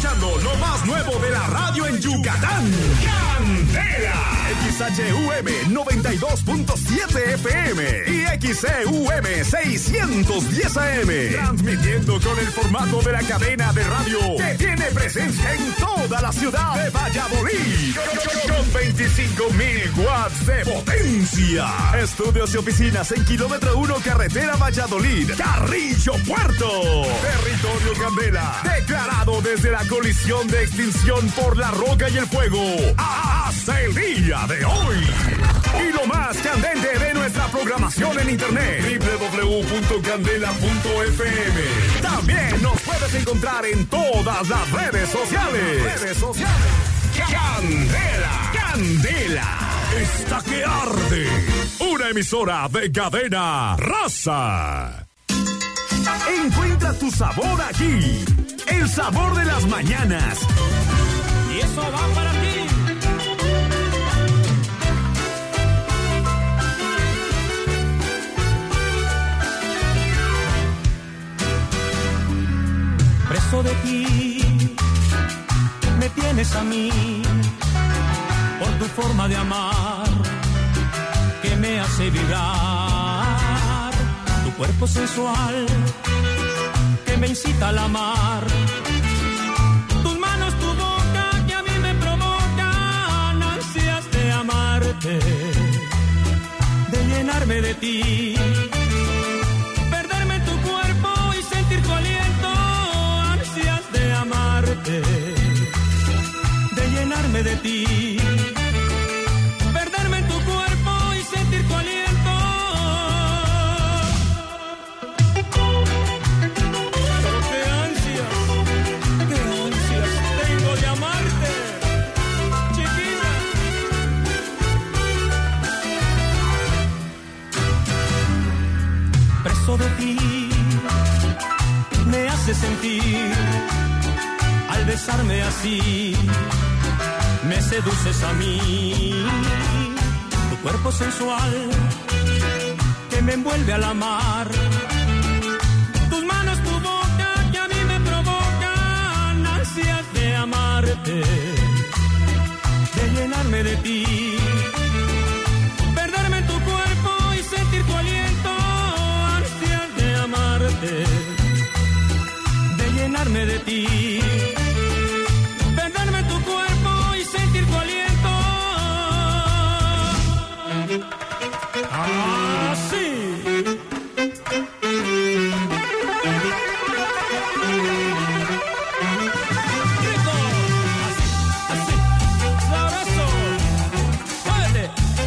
escuchando lo más nuevo de la radio en Yucatán. ¡Candela! XHUM 92.7 FM y XCUM 610 AM. Transmitiendo con el formato de la cadena de radio que tiene presencia en toda la ciudad de Valladolid. Con 25,000 watts de potencia. Estudios y oficinas en kilómetro 1 carretera Valladolid, Carrillo Puerto. Territorio Candela, declarado desde la colisión de extinción por la roca y el fuego hasta el día de hoy. Y lo más candente de nuestra programación en internet, www.candela.fm. También nos puedes encontrar en todas las redes sociales. Candela, Candela, esta que arde. Una emisora de cadena Raza. Encuentra tu sabor aquí. El sabor de las mañanas. Y eso va para ti. Preso de ti, me tienes a mí, por tu forma de amar, que me hace vibrar, tu cuerpo sensual, que me incita al amar, tus manos, tu boca, que a mí me provocan ansias de amarte, de llenarme de ti, perderme en tu cuerpo y sentir tu aliento, ansias de amarte, de llenarme de ti, perderme en tu cuerpo y sentir tu aliento. Pero qué ansias tengo de amarte, chiquita. Preso de ti, me hace sentir, al besarme así, me seduces a mí, tu cuerpo sensual, que me envuelve al amar, tus manos, tu boca, que a mí me provocan ansias de amarte, de llenarme de ti, perderme en tu cuerpo y sentir tu aliento, ansias de amarte, de llenarme de ti, perderme en tu cuerpo y sentir tu aliento. Así. Rico. Así. Sabroso. Muévete.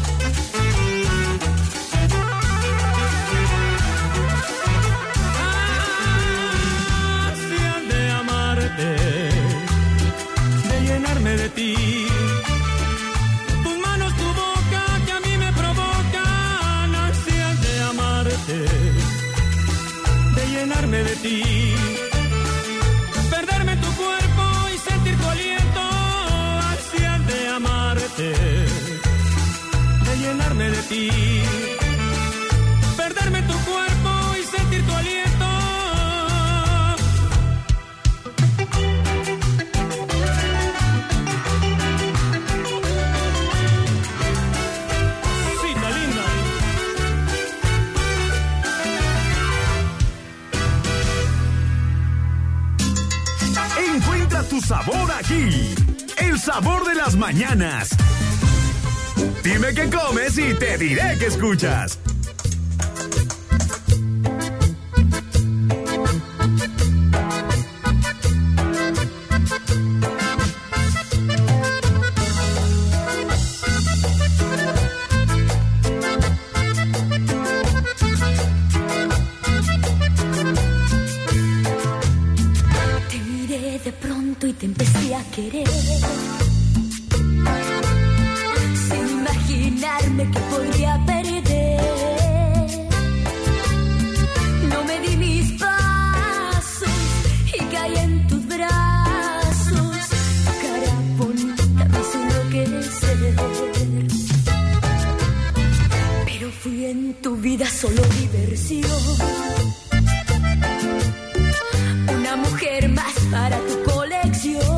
Ansias de amarte, de llenarme de ti, tus manos, tu boca, que a mí me provocan ansias de amarte, de llenarme de ti, perderme en tu cuerpo y sentir tu aliento, ansias de amarte, de llenarme de ti, perderme en tu cuerpo y sentir tu aliento. Encuentra tu sabor aquí. El sabor de las mañanas. Dime qué comes y te diré qué escuchas. Te miré de pronto y te empecé a querer, sin imaginarme que podría perder. No me di mis pasos y caí en tus brazos. Tu cara bonita me hizo enloquecer, pero fui en tu vida solo diversión, una mujer más para tu colección.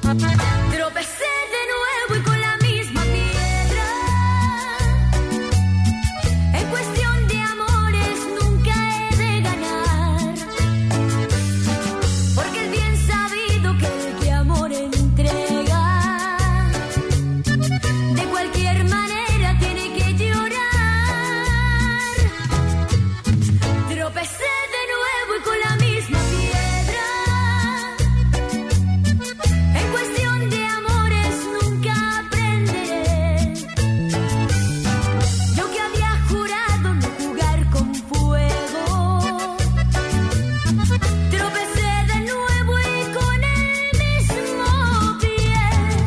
Tropecé de nuevo y con la misma piedra. En cuestión de amores nunca he de ganar, porque es bien sabido que el que amor entrega, de cualquier manera tiene que llorar. Tropecé de nuevo y con la misma piedra. En cuestión de amores nunca aprenderé. Yo que había jurado no jugar con fuego. Tropecé de nuevo y con el mismo pie.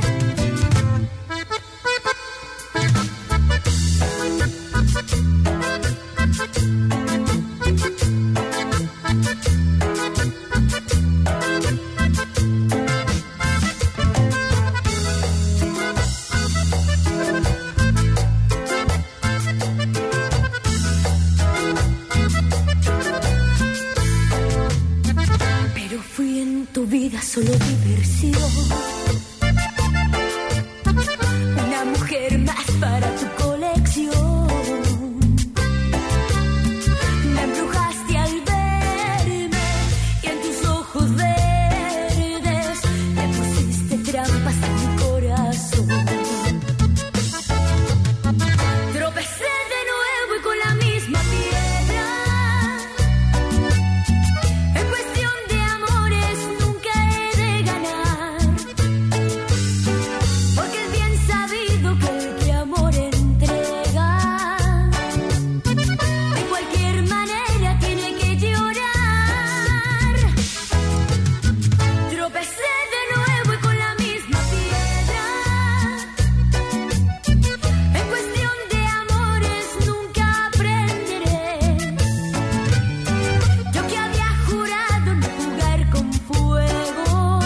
Pero fui en tu vida solo diversión, una mujer más para tu colección. Me embrujaste al verme y en tus ojos verdes me pusiste trampas en mi corazón. Tropecé de nuevo y con la misma piedra. En cuestión de amores nunca he de ganar, porque es bien sabido que el que amor entrega, de cualquier manera tiene que llorar. Tropecé de nuevo y con la misma piedra. En cuestión de amores nunca aprenderé. Yo que había jurado no jugar con fuego.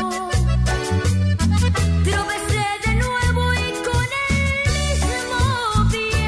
Tropecé de nuevo y con el mismo pie.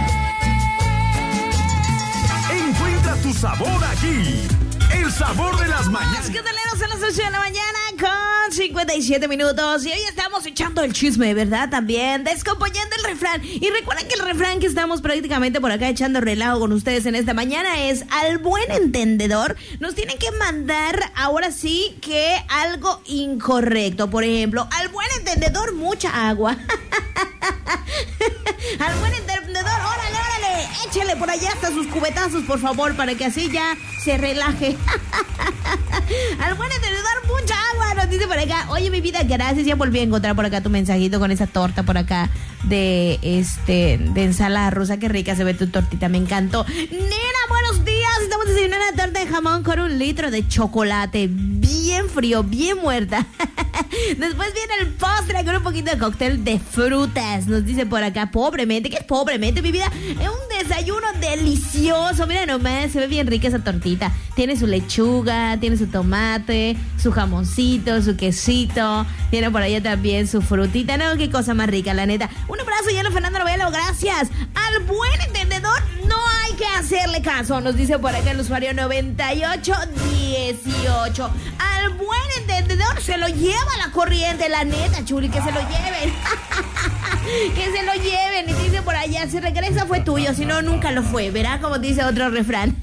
Encuentra tu sabor aquí. El sabor de las mañanas. Candeleros, a las 8 de la mañana con 57 minutos. Y hoy estamos echando el chisme, ¿verdad? También descomponiendo el refrán. Y recuerden que el refrán que estamos prácticamente por acá echando relajo con ustedes en esta mañana es: al buen entendedor nos tienen que mandar ahora sí que algo incorrecto. Por ejemplo, al buen entendedor mucha agua. Al buen entendedor, órale, órale, échele por allá hasta sus cubetazos, por favor, para que así ya se relaje. Al buen entendedor, mucha agua, nos dice por acá. Oye, mi vida, gracias, ya volví a encontrar por acá tu mensajito con esa torta por acá de ensalada rusa. Qué rica se ve tu tortita, me encantó. Nena, buenos días, estamos desayunando una torta de jamón con 1 litro de chocolate, bien frío, bien muerta. Después viene el postre con un poquito de cóctel de frutas, nos dice por acá. Pobremente, ¿qué es pobremente, mi vida? Es un desayuno delicioso. Mira nomás, se ve bien rica esa tortita. Tiene su lechuga, tiene su tomate, su jamoncito, su quesito. Tiene por allá también su frutita. No, qué cosa más rica, la neta. Un abrazo, Yelo Fernando Novelo, gracias. Al buen entendedor no hay que hacerle caso, nos dice por acá el usuario 9818. Al buen entendedor se lo lleva la corriente, la neta, Chuli, que se lo lleven. Que se lo lleven. Y dice por allá, si regresa fue tuyo, si no, nunca lo fue. Verá como dice otro refrán.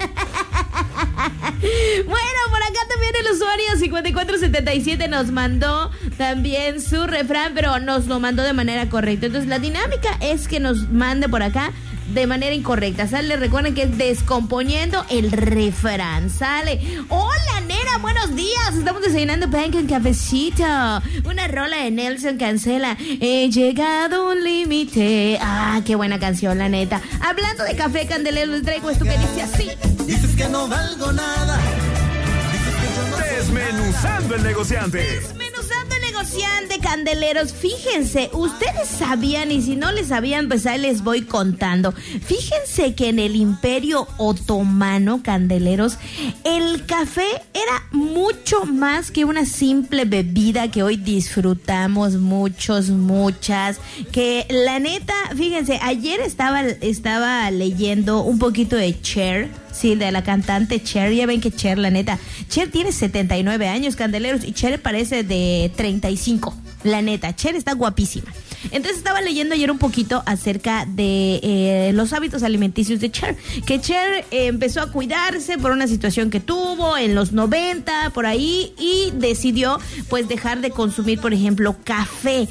Bueno, por acá también el usuario 5477 nos mandó también su refrán, pero nos lo mandó de manera correcta. Entonces la dinámica es que nos mande por acá de manera incorrecta. Sale, recuerden que es descomponiendo el refrán. Sale. Hola, nena, buenos días. Estamos desayunando pan con cafecito. Una rola de Nelson Cancela. He llegado a un límite. Ah, qué buena canción, la neta. Hablando de café, Candelero, les traigo esto que dice así. Dices que no valgo nada. Desmenuzando el negociante. Desmenuzando el negociante, Candeleros. Fíjense, ustedes sabían, y si no les sabían, pues ahí les voy contando. Fíjense que en el Imperio Otomano, Candeleros, el café era mucho más que una simple bebida que hoy disfrutamos muchas. Que la neta, fíjense, ayer estaba leyendo un poquito de Cher. Sí, de la cantante Cher. Ya ven que Cher, la neta, Cher tiene 79 años, Candeleros, y Cher parece de 35. La neta, Cher está guapísima. Entonces estaba leyendo ayer un poquito acerca de los hábitos alimenticios de Cher. Que Cher empezó a cuidarse por una situación que tuvo en los 90, por ahí, y decidió pues dejar de consumir, por ejemplo, café,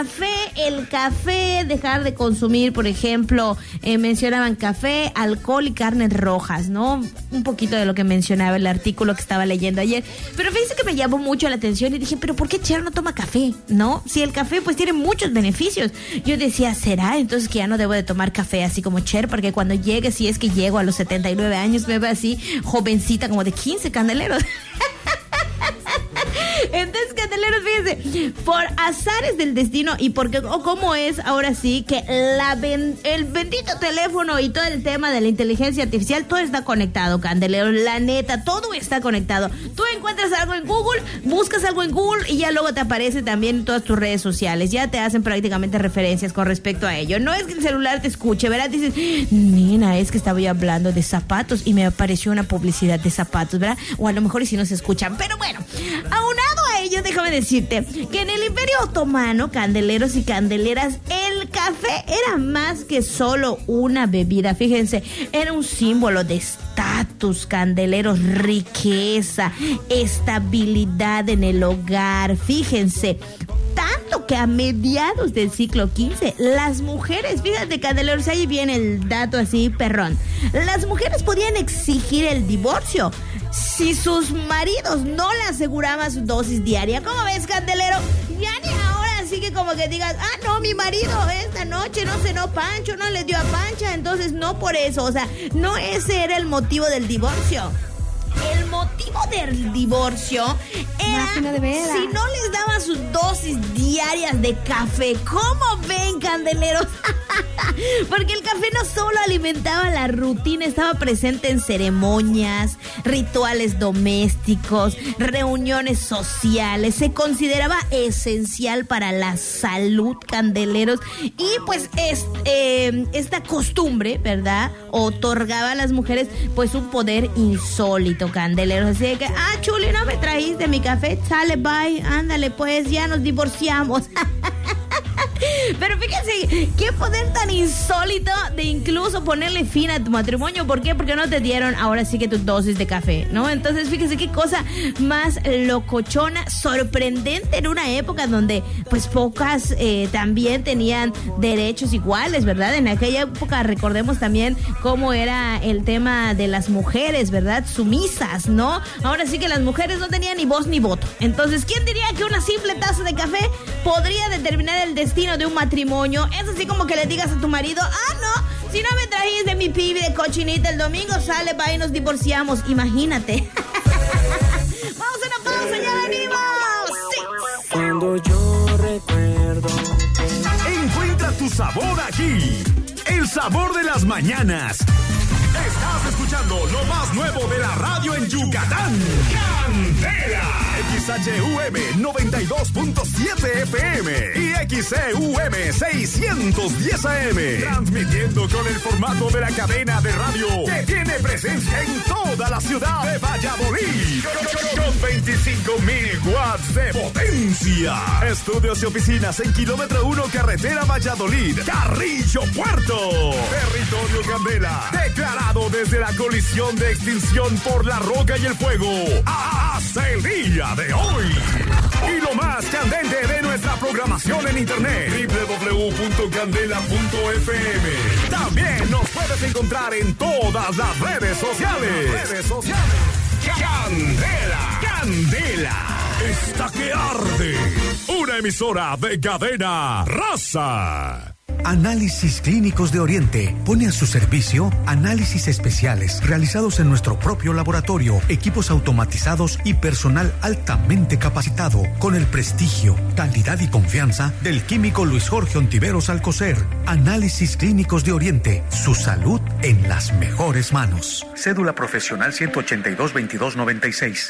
dejar de consumir, por ejemplo, mencionaban café, alcohol y carnes rojas, ¿no? Un poquito de lo que mencionaba el artículo que estaba leyendo ayer. Pero fíjense que me llamó mucho la atención y dije, ¿pero por qué Cher no toma café? ¿No? Si el café pues tiene muchos beneficios. Yo decía, ¿será entonces que ya no debo de tomar café así como Cher? Porque cuando llegue, si es que llego a los 79 años, me veo así jovencita como de 15 candeleros. Entonces, candeleros, fíjense, por azares del destino y porque, cómo es ahora sí que el bendito teléfono y todo el tema de la inteligencia artificial, todo está conectado, candeleros, la neta, todo está conectado. Tú encuentras algo en Google, buscas algo en Google y ya luego te aparece también en todas tus redes sociales, ya te hacen prácticamente referencias con respecto a ello. No es que el celular te escuche, ¿verdad? Dices, nena, es que estaba yo hablando de zapatos y me apareció una publicidad de zapatos, ¿verdad? O a lo mejor y si no se escuchan, pero bueno, aunado a ello, déjame decirte que en el Imperio Otomano, candeleros y candeleras, el café era más que solo una bebida. Fíjense, era un símbolo de estatus, candeleros, riqueza, estabilidad en el hogar. Fíjense, tanto que a mediados del siglo XV, las mujeres, fíjate, candeleros, ahí viene el dato así, perrón. Las mujeres podían exigir el divorcio si sus maridos no le aseguraban su dosis diaria. ¿Cómo ves, candelero? Ya ni ahora así que como que digas, no, mi marido esta noche no cenó Pancho, no le dio a Pancha, entonces no por eso, o sea, no ese era el motivo del divorcio. El motivo del divorcio era si no les daban sus dosis diarias de café. ¿Cómo ven, candeleros? Porque el café no solo alimentaba la rutina, estaba presente en ceremonias, rituales domésticos, reuniones sociales. Se consideraba esencial para la salud, candeleros. Y pues esta costumbre, ¿verdad?, otorgaba a las mujeres pues un poder insólito, candeleros. Así que, Chuli, no me trajiste mi café, sale, bye, ándale pues, ya nos divorciamos. Pero fíjense, qué poder tan insólito de incluso ponerle fin a tu matrimonio. ¿Por qué? Porque no te dieron ahora sí que tu dosis de café, ¿no? Entonces fíjense qué cosa más locochona, sorprendente en una época donde pues pocas también tenían derechos iguales, ¿verdad? En aquella época recordemos también cómo era el tema de las mujeres, ¿verdad? Sumisas, ¿no? Ahora sí que las mujeres no tenían ni voz ni voto. Entonces, ¿quién diría que una simple taza de café podría determinar el destino de un matrimonio? Es así como que le digas a tu marido, no, si no me trajiste mi pibi de cochinita el domingo, sale para y nos divorciamos. Imagínate. Vamos a una pausa, ya venimos. Sí. Cuando yo recuerdo. Encuentra tu sabor aquí. El sabor de las mañanas. Estás escuchando lo más nuevo de la radio en Yucatán. ¡Candela! XHUM 92.7 FM y XCUM 610 AM. Transmitiendo con el formato de la cadena de radio que tiene presencia en toda la ciudad de Valladolid. Con 25,000 watts de potencia. Estudios y oficinas en kilómetro 1 carretera Valladolid, Carrillo Puerto. Territorio Candela. Declarado desde la colisión de extinción por la roca y el fuego hasta el día de hoy. Y lo más candente de nuestra programación en internet, www.candela.fm. También nos puedes encontrar en todas las redes sociales. Candela, Candela, está que arde. Una emisora de cadena Raza. Análisis Clínicos de Oriente pone a su servicio análisis especiales realizados en nuestro propio laboratorio, equipos automatizados y personal altamente capacitado, con el prestigio, calidad y confianza del químico Luis Jorge Ontiveros Alcocer. Análisis Clínicos de Oriente, su salud en las mejores manos. Cédula profesional 182-2296.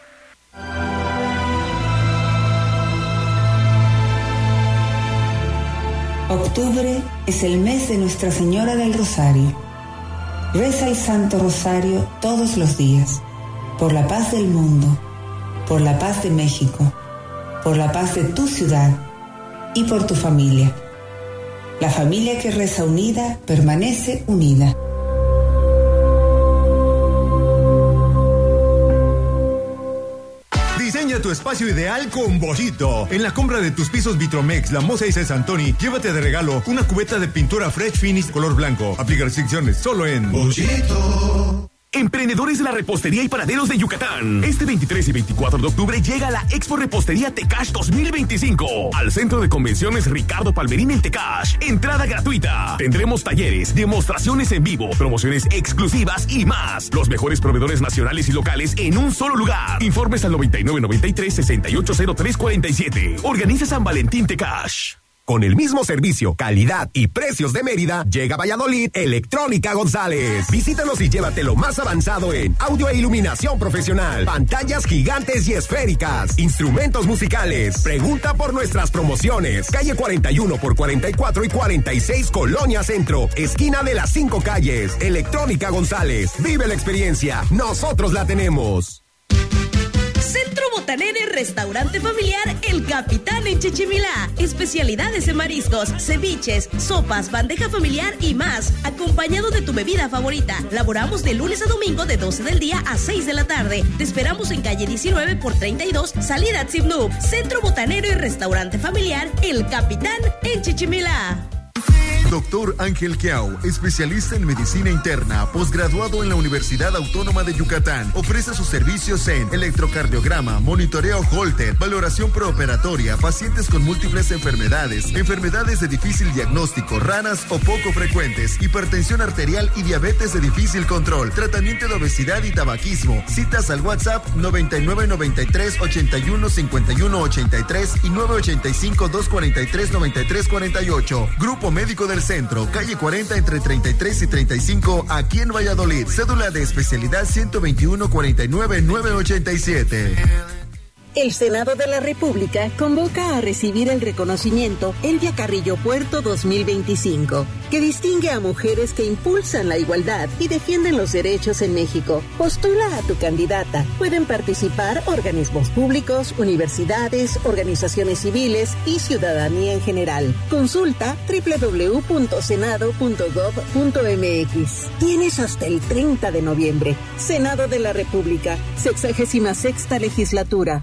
Octubre es el mes de Nuestra Señora del Rosario. Reza el Santo Rosario todos los días, por la paz del mundo, por la paz de México, por la paz de tu ciudad y por tu familia. La familia que reza unida permanece unida. Diseña tu espacio ideal con Boschito. En la compra de tus pisos Vitromex, La Moza y Santoni, llévate de regalo una cubeta de pintura Fresh Finish color blanco. Aplica restricciones solo en Boschito. Emprendedores de la repostería y panaderos de Yucatán. Este 23 y 24 de octubre llega la Expo Repostería Tecash 2025 al Centro de Convenciones Ricardo Palmerín en Tecash. Entrada gratuita. Tendremos talleres, demostraciones en vivo, promociones exclusivas y más. Los mejores proveedores nacionales y locales en un solo lugar. Informes al 9993-680347. Organiza San Valentín Tecash. Con el mismo servicio, calidad y precios de Mérida, llega a Valladolid Electrónica González. Visítanos y llévate lo más avanzado en audio e iluminación profesional, pantallas gigantes y esféricas, instrumentos musicales. Pregunta por nuestras promociones. Calle 41 por 44 y 46, Colonia Centro, esquina de las 5 calles. Electrónica González. Vive la experiencia. Nosotros la tenemos. Centro Botanero y Restaurante Familiar El Capitán en Chichimilá. Especialidades en mariscos, ceviches, sopas, bandeja familiar y más. Acompañado de tu bebida favorita. Laboramos de lunes a domingo de 12 del día a 6 de la tarde. Te esperamos en calle 19 por 32, salida Tzimnub. Centro Botanero y Restaurante Familiar El Capitán en Chichimilá. Doctor Ángel Kiao, especialista en medicina interna, posgraduado en la Universidad Autónoma de Yucatán. Ofrece sus servicios en electrocardiograma, monitoreo Holter, valoración preoperatoria, pacientes con múltiples enfermedades, enfermedades de difícil diagnóstico, raras o poco frecuentes, hipertensión arterial y diabetes de difícil control, tratamiento de obesidad y tabaquismo. Citas al WhatsApp 9993-815183 y 985-243-9348. Grupo Médico del Centro, calle 40 entre 33 y 35, aquí en Valladolid. Cédula de especialidad 121-49-987. El Senado de la República convoca a recibir el reconocimiento Elvia Carrillo Puerto 2025, que distingue a mujeres que impulsan la igualdad y defienden los derechos en México. Postula a tu candidata. Pueden participar organismos públicos, universidades, organizaciones civiles y ciudadanía en general. Consulta www.senado.gov.mx. Tienes hasta el 30 de noviembre. Senado de la República, 66ª legislatura.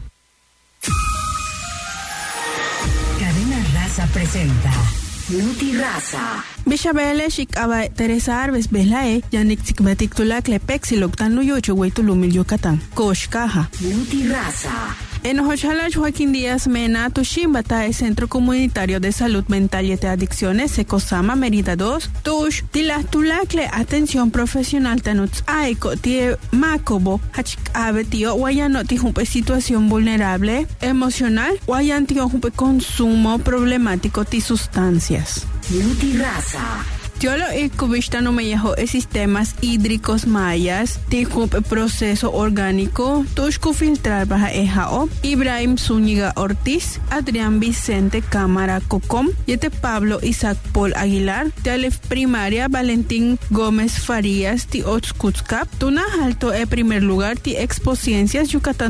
Cadena Raza presenta Nuti Raza. Bishabele Shikaba Teresa Arbes Belae, Yanik Tikbatik Tulakle Pexilok Tanuyocho Huaytulumil Yucatán. Koshkaja. Nuti Raza. En Ojala Joaquín Díaz Mena, Tushimbata, el Centro Comunitario de Salud Mental y de Adicciones, Secosama, Mérida 2, Tush, Tilatulakle, Atención Profesional Tanuts Aiko, Tie Macobo, Hachik Abetio, Guayano Tijumpe, Situación Vulnerable, Emocional, Guayan Tijumpe, Consumo Problemático de Sustancias. Nuti Raza. Tiolo y Cubistano Mellejo sistemas hídricos mayas, Tijup proceso orgánico, Tushku filtrar baja EJO, Ibrahim Zúñiga Ortiz, Adrián Vicente Cámara Cocom, Yete Pablo Isaac Paul Aguilar, Tialef Primaria Valentín Gómez Farías, Ti Otzkutzcap, Tuna Alto primer lugar, Ti Expo Ciencias Yucatán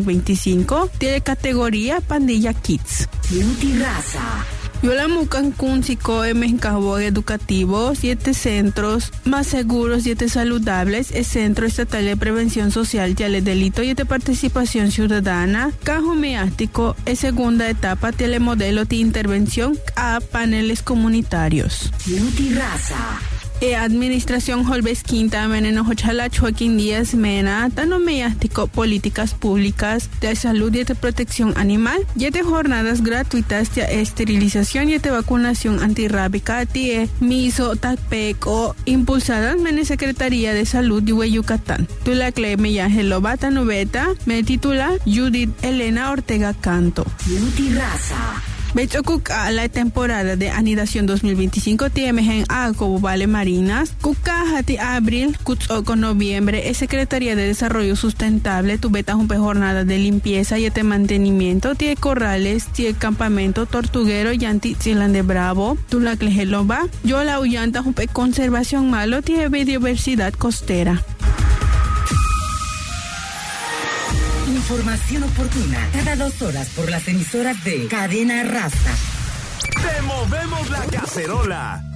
2025, Tiene categoría Pandilla Kids. Nuti Raza. Yola Mucancún, Sicoe, Mexicaboa Educativo, 7 centros más seguros, 7 saludables, el Centro Estatal de Prevención Social de Delito y de Participación Ciudadana, Cajo Meático, segunda etapa, telemodelo de intervención a paneles comunitarios. Nuti Raza. Administración Holbes Quinta, Meneno Jochala, Joaquín Díaz Mena, Tano Meástico, Políticas Públicas de Salud y de Protección Animal, y de jornadas gratuitas de esterilización y de vacunación antirrábica, de Miso Tacpeco, impulsadas en Secretaría de Salud de Yucatán. Tula Cleme Yajelobata Nubeta, me titula Judith Elena Ortega Canto. Nuti Raza. Bechocuca, la temporada de anidación 2025 tiene en Aco Vale Marinas, Cucajati abril, Cuzoco noviembre, es Secretaría de Desarrollo Sustentable, tubeta un jornada de limpieza y de mantenimiento, tiene corrales, tiene campamento tortuguero y anti de Bravo, Tula Clejeloba, yo la Ullanta un conservación malo, tiene biodiversidad costera. Información oportuna cada 2 horas por las emisoras de Cadena Raza. ¡Te movemos la cacerola!